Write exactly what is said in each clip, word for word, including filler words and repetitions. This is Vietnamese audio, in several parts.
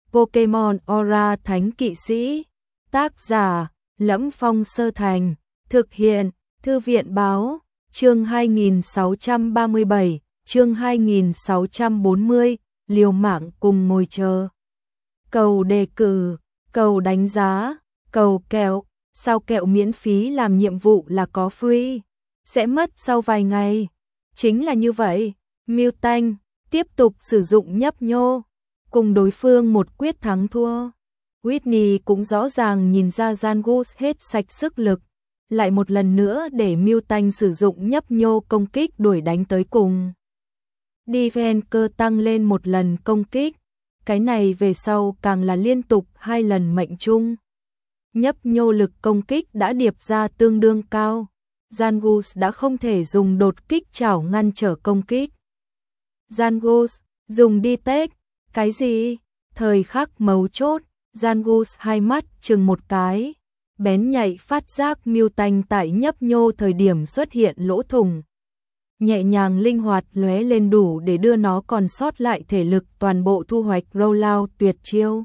Pokemon Aura Thánh Kỵ Sĩ. Tác giả: Lẫm Phong Sơ Thành. Thực hiện: Thư viện báo. Chương hai nghìn sáu trăm ba mươi bảy, chương hai nghìn sáu trăm bốn mươi, liều mạng cùng ngồi chờ. Cầu đề cử, cầu đánh giá, cầu kẹo, sao kẹo miễn phí làm nhiệm vụ là có free, sẽ mất sau vài ngày. Chính là như vậy, Miltank tiếp tục sử dụng nhấp nhô, cùng đối phương một quyết thắng thua. Whitney cũng rõ ràng nhìn ra Zangoose hết sạch sức lực, lại một lần nữa để Miltank sử dụng nhấp nhô công kích đuổi đánh tới cùng. Defense cơ tăng lên một lần công kích, cái này về sau càng là liên tục hai lần mệnh trung. Nhấp nhô lực công kích đã điệp ra tương đương cao, Zangoose đã không thể dùng đột kích chảo ngăn trở công kích. Zangoose, dùng đi tết, cái gì? Thời khắc mấu chốt, Zangoose hai mắt chừng một cái, bén nhạy phát giác Miltank tại nhấp nhô thời điểm xuất hiện lỗ thủng. Nhẹ nhàng linh hoạt lóe lên đủ để đưa nó còn sót lại thể lực toàn bộ thu hoạch rollout tuyệt chiêu.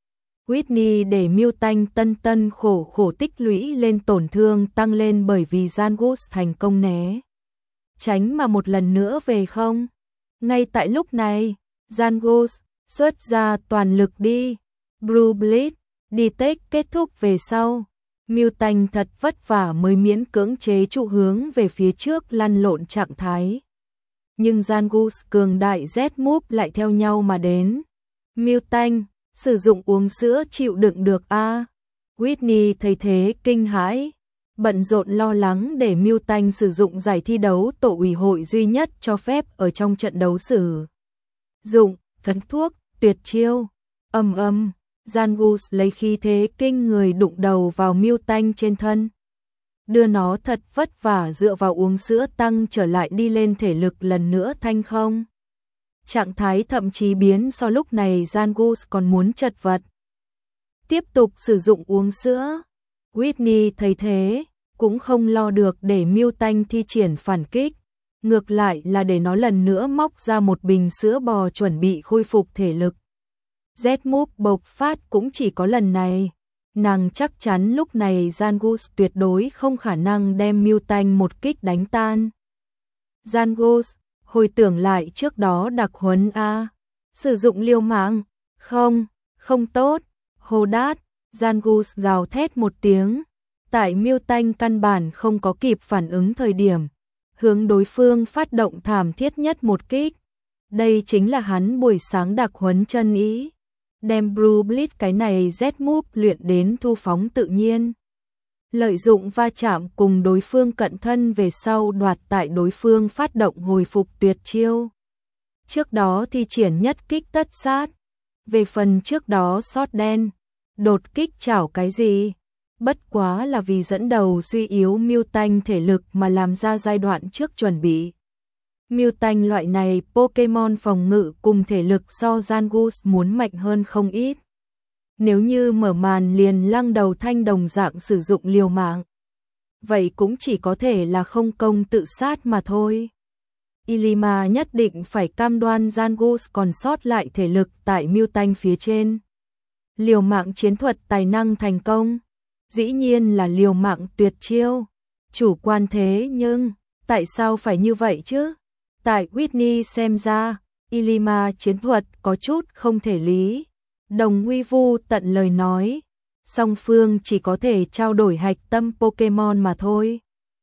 Whitney để Miltank tân tân khổ khổ tích lũy lên tổn thương tăng lên bởi vì Zangoose thành công né tránh mà một lần nữa về không. Ngay tại lúc này, Zangoose xuất ra toàn lực đi. Blue Blade, đi tết kết thúc về sau. Miltank thật vất vả mới miễn cưỡng chế trụ hướng về phía trước lăn lộn trạng thái. Nhưng Zangoose cường đại Z-Move lại theo nhau mà đến. Miltank, sử dụng uống sữa chịu đựng được a à? Whitney thấy thế kinh hãi, bận rộn lo lắng để Miltank sử dụng giải thi đấu tổ ủy hội duy nhất cho phép ở trong trận đấu sử dụng, cấn thuốc, tuyệt chiêu, ầm ầm. Zangoose lấy khí thế kinh người đụng đầu vào Miltank trên thân, đưa nó thật vất vả dựa vào uống sữa tăng trở lại đi lên thể lực lần nữa thanh không. Trạng thái thậm chí biến so lúc này Zangoose còn muốn chật vật. Tiếp tục sử dụng uống sữa. Whitney thấy thế, cũng không lo được để Miltank thi triển phản kích, ngược lại là để nó lần nữa móc ra một bình sữa bò chuẩn bị khôi phục thể lực. Z-Move bộc phát cũng chỉ có lần này, nàng chắc chắn lúc này Zangoose tuyệt đối không khả năng đem Miltank một kích đánh tan. Zangoose, hồi tưởng lại trước đó đặc huấn a, sử dụng liều mạng, không, không tốt, hô đát, Zangoose gào thét một tiếng, tại Miltank căn bản không có kịp phản ứng thời điểm, hướng đối phương phát động thảm thiết nhất một kích. Đây chính là hắn buổi sáng đặc huấn chân ý, đem Blue Blade cái này Z-Move luyện đến thu phóng tự nhiên. Lợi dụng va chạm cùng đối phương cận thân về sau đoạt tại đối phương phát động hồi phục tuyệt chiêu. Trước đó thi triển nhất kích tất sát, về phần trước đó sót đen, đột kích chảo cái gì, bất quá là vì dẫn đầu suy yếu Miltank thể lực mà làm ra giai đoạn trước chuẩn bị. Miltank loại này Pokemon phòng ngự cùng thể lực so Zangoose muốn mạnh hơn không ít. Nếu như mở màn liền lăng đầu thanh đồng dạng sử dụng liều mạng, vậy cũng chỉ có thể là không công tự sát mà thôi. Ilima nhất định phải cam đoan Zangoose còn sót lại thể lực tại Miltank phía trên. Liều mạng chiến thuật tài năng thành công, dĩ nhiên là liều mạng tuyệt chiêu. Chủ quan thế nhưng, tại sao phải như vậy chứ? Tại Whitney xem ra, Ilima chiến thuật có chút không thể lý. Đồng Nguy Vu tận lời nói, song phương chỉ có thể trao đổi hạch tâm Pokemon mà thôi.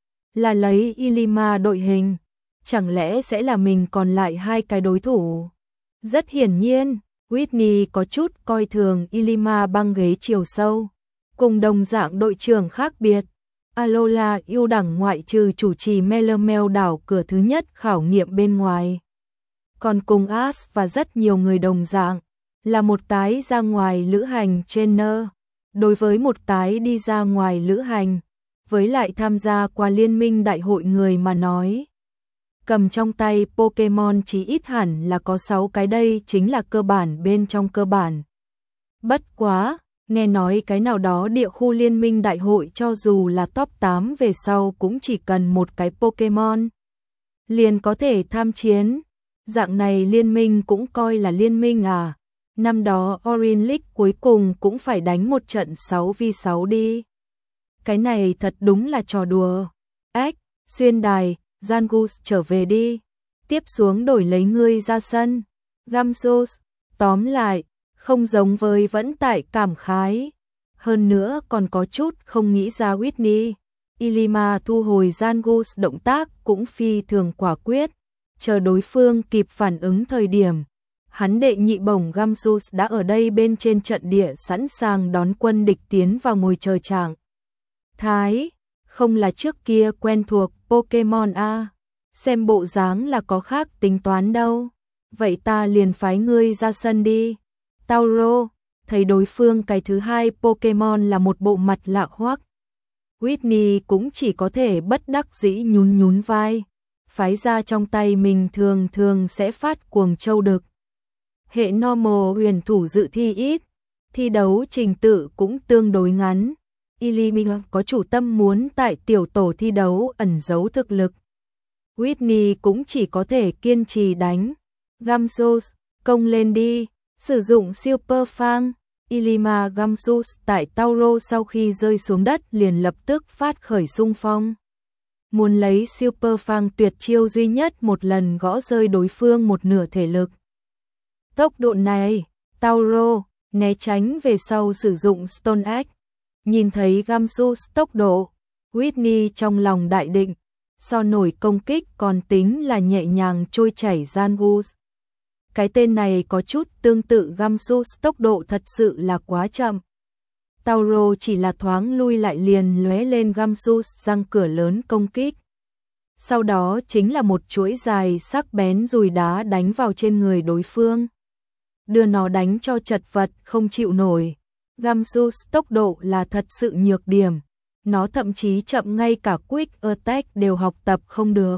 Là lấy Ilima đội hình, chẳng lẽ sẽ là mình còn lại hai cái đối thủ? Rất hiển nhiên, Whitney có chút coi thường Ilima băng ghế chiều sâu. Cùng đồng dạng đội trưởng khác biệt, Alola ưu đẳng ngoại trừ chủ trì Melemel đảo cửa thứ nhất khảo nghiệm bên ngoài, còn cùng Ash và rất nhiều người đồng dạng, là một cái ra ngoài lữ hành trainer. Đối với một cái đi ra ngoài lữ hành, với lại tham gia qua liên minh đại hội người mà nói, cầm trong tay Pokemon chí ít hẳn là có sáu cái, đây chính là cơ bản bên trong cơ bản. Bất quá, nghe nói cái nào đó địa khu liên minh đại hội cho dù là top tám về sau cũng chỉ cần một cái Pokemon liền có thể tham chiến. Dạng này liên minh cũng coi là liên minh à? Năm đó Orange League cuối cùng cũng phải đánh một trận sáu vs sáu đi. Cái này thật đúng là trò đùa. Ếch, xuyên đài, Zangus trở về đi. Tiếp xuống đổi lấy ngươi ra sân. Gamsus, tóm lại, không giống với vẫn tại cảm khái. Hơn nữa còn có chút không nghĩ ra Whitney. Ilima thu hồi Zangus động tác cũng phi thường quả quyết. Chờ đối phương kịp phản ứng thời điểm. Hắn đệ nhị bổng Gamsus đã ở đây bên trên trận địa sẵn sàng đón quân địch tiến vào ngồi chờ trạng. Thái, không là trước kia quen thuộc Pokemon A, xem bộ dáng là có khác tính toán đâu. Vậy ta liền phái ngươi ra sân đi. Tauro, thấy đối phương cái thứ hai Pokemon là một bộ mặt lạ hoắc. Whitney cũng chỉ có thể bất đắc dĩ nhún nhún vai. Phái ra trong tay mình thường thường sẽ phát cuồng châu đực. Hệ normal huyền thủ dự thi ít, thi đấu trình tự cũng tương đối ngắn. Ilima có chủ tâm muốn tại tiểu tổ thi đấu ẩn giấu thực lực. Whitney cũng chỉ có thể kiên trì đánh. Gamsus, công lên đi, sử dụng Super Fang. Ilima Gamsus tại Tauro sau khi rơi xuống đất liền lập tức phát khởi xung phong. Muốn lấy Super Fang tuyệt chiêu duy nhất một lần gõ rơi đối phương một nửa thể lực. Tốc độ này, Tauro, né tránh về sau sử dụng Stone Axe. Nhìn thấy Gamsus tốc độ, Whitney trong lòng đại định, so nổi công kích còn tính là nhẹ nhàng trôi chảy Zangus. Cái tên này có chút tương tự Gamsus, tốc độ thật sự là quá chậm. Tauro chỉ là thoáng lui lại liền lóe lên Gamsus răng cửa lớn công kích. Sau đó chính là một chuỗi dài sắc bén dùi đá đánh vào trên người đối phương. Đưa nó đánh cho chật vật không chịu nổi. Gamsus tốc độ là thật sự nhược điểm. Nó thậm chí chậm ngay cả Quick Attack đều học tập không được.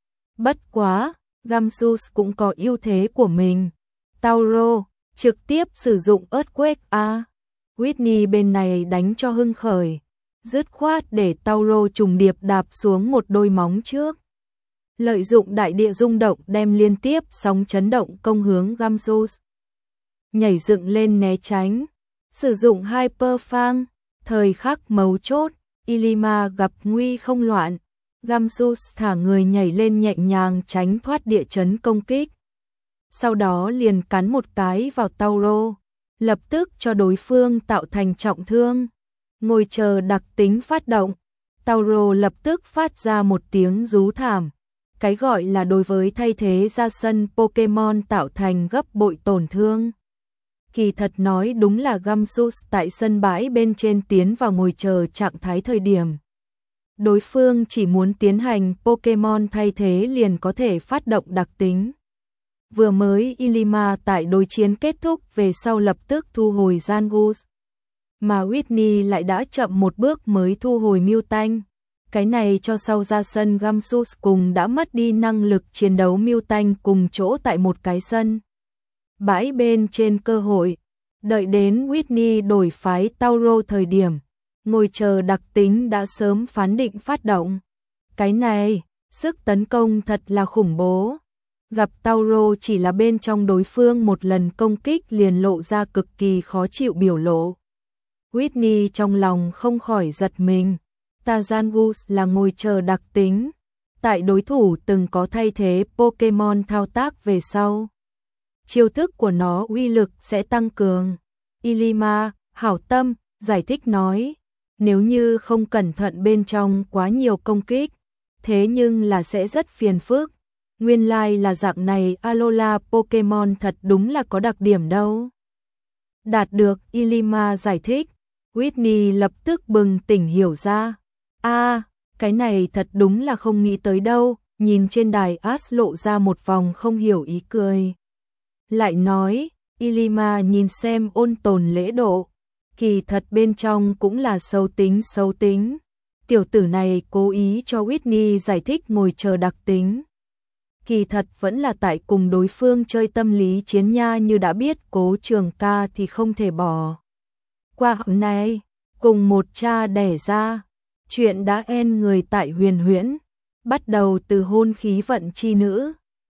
Bất quá, Gamsus cũng có ưu thế của mình. Tauro, trực tiếp sử dụng Earthquake A. Whitney bên này đánh cho hưng khởi. Dứt khoát để Tauro trùng điệp đạp xuống một đôi móng trước. Lợi dụng đại địa rung động đem liên tiếp sóng chấn động công hướng Gamsus. Nhảy dựng lên né tránh. Sử dụng Hyper Fang. Thời khắc mấu chốt, Ilima gặp nguy không loạn. Gamsus thả người nhảy lên nhẹ nhàng tránh thoát địa chấn công kích. Sau đó liền cắn một cái vào Tauro, lập tức cho đối phương tạo thành trọng thương. Ngồi chờ đặc tính phát động, Tauro lập tức phát ra một tiếng rú thảm. Cái gọi là đối với thay thế ra sân Pokemon tạo thành gấp bội tổn thương. Kỳ thật nói đúng là Gamsus tại sân bãi bên trên tiến vào ngồi chờ trạng thái thời điểm. Đối phương chỉ muốn tiến hành Pokemon thay thế liền có thể phát động đặc tính. Vừa mới Ilima tại đối chiến kết thúc về sau lập tức thu hồi Zangus. Mà Whitney lại đã chậm một bước mới thu hồi Miltank. Cái này cho sau ra sân Gamsus cùng đã mất đi năng lực chiến đấu Miltank cùng chỗ tại một cái sân. Bãi bên trên cơ hội. Đợi đến Whitney đổi phái Tauro thời điểm. Ngồi chờ đặc tính đã sớm phán định phát động. Cái này, sức tấn công thật là khủng bố. Gặp Tauro chỉ là bên trong đối phương một lần công kích liền lộ ra cực kỳ khó chịu biểu lộ. Whitney trong lòng không khỏi giật mình. Zangus là ngồi chờ đặc tính. Tại đối thủ từng có thay thế Pokemon thao tác về sau. Chiêu thức của nó uy lực sẽ tăng cường. Ilima, hảo tâm, giải thích nói. Nếu như không cẩn thận bên trong quá nhiều công kích, thế nhưng là sẽ rất phiền phức. Nguyên lai like là dạng này, Alola Pokemon thật đúng là có đặc điểm đâu. Đạt được Ilima giải thích, Whitney lập tức bừng tỉnh hiểu ra. A, à, cái này thật đúng là không nghĩ tới đâu, nhìn trên đài Ash lộ ra một vòng không hiểu ý cười. Lại nói, Ilima nhìn xem ôn tồn lễ độ. Kỳ thật bên trong cũng là xấu tính xấu tính. Tiểu tử này cố ý cho Whitney giải thích ngồi chờ đặc tính. Kỳ thật vẫn là tại cùng đối phương chơi tâm lý chiến nha, như đã biết Cố Trường Ca thì không thể bỏ qua hôm nay. Cùng một cha đẻ ra, chuyện đã en người tại Huyền Huyễn, bắt đầu từ hôn khí vận chi nữ.